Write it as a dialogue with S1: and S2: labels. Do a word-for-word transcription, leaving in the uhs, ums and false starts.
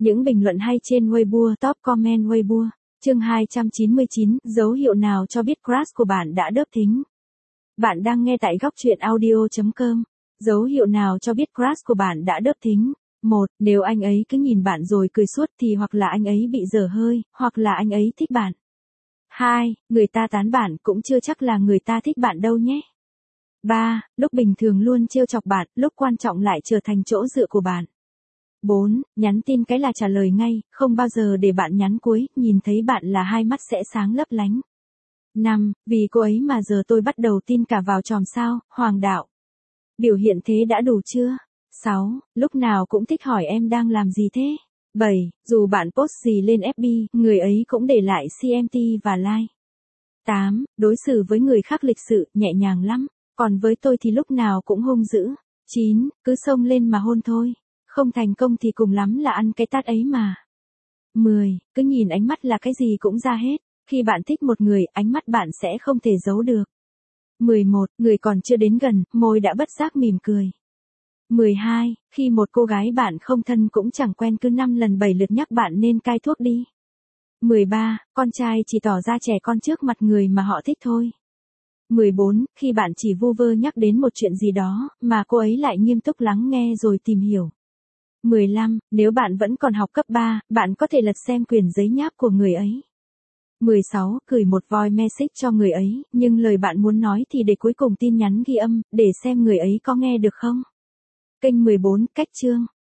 S1: Những bình luận hay trên Weibo, top comment Weibo. Chương hai trăm chín mươi chín, dấu hiệu nào cho biết crush của bạn đã đớp thính? Bạn đang nghe tại góc truyện audio chấm com. Dấu hiệu nào cho biết crush của bạn đã đớp thính? một. Nếu anh ấy cứ nhìn bạn rồi cười suốt thì hoặc là anh ấy bị dở hơi, hoặc là anh ấy thích bạn. hai. Người ta tán bạn cũng chưa chắc là người ta thích bạn đâu nhé. ba. Lúc bình thường luôn trêu chọc bạn, lúc quan trọng lại trở thành chỗ dựa của bạn. bốn. Nhắn tin cái là trả lời ngay, không bao giờ để bạn nhắn cuối, nhìn thấy bạn là hai mắt sẽ sáng lấp lánh. năm. Vì cô ấy mà giờ tôi bắt đầu tin cả vào chòm sao, hoàng đạo. Biểu hiện thế đã đủ chưa? sáu. Lúc nào cũng thích hỏi em đang làm gì thế? bảy. Dù bạn post gì lên ép bê, người ấy cũng để lại xê em tê và like. tám. Đối xử với người khác lịch sự, nhẹ nhàng lắm, còn với tôi thì lúc nào cũng hung dữ. chín. Cứ xông lên mà hôn thôi. Không thành công thì cùng lắm là ăn cái tát ấy mà. mười. Cứ nhìn ánh mắt là cái gì cũng ra hết. Khi bạn thích một người, ánh mắt bạn sẽ không thể giấu được. mười một. Người còn chưa đến gần, môi đã bất giác mỉm cười. mười hai. Khi một cô gái bạn không thân cũng chẳng quen cứ năm lần bảy lượt nhắc bạn nên cai thuốc đi. mười ba. Con trai chỉ tỏ ra trẻ con trước mặt người mà họ thích thôi. mười bốn. Khi bạn chỉ vu vơ nhắc đến một chuyện gì đó, mà cô ấy lại nghiêm túc lắng nghe rồi tìm hiểu. mười lăm. Nếu bạn vẫn còn học cấp ba, bạn có thể lật xem quyển giấy nháp của người ấy. mười sáu. Gửi một voice message cho người ấy, nhưng lời bạn muốn nói thì để cuối cùng tin nhắn ghi âm, để xem người ấy có nghe được không. Kênh mười bốn, cách chương.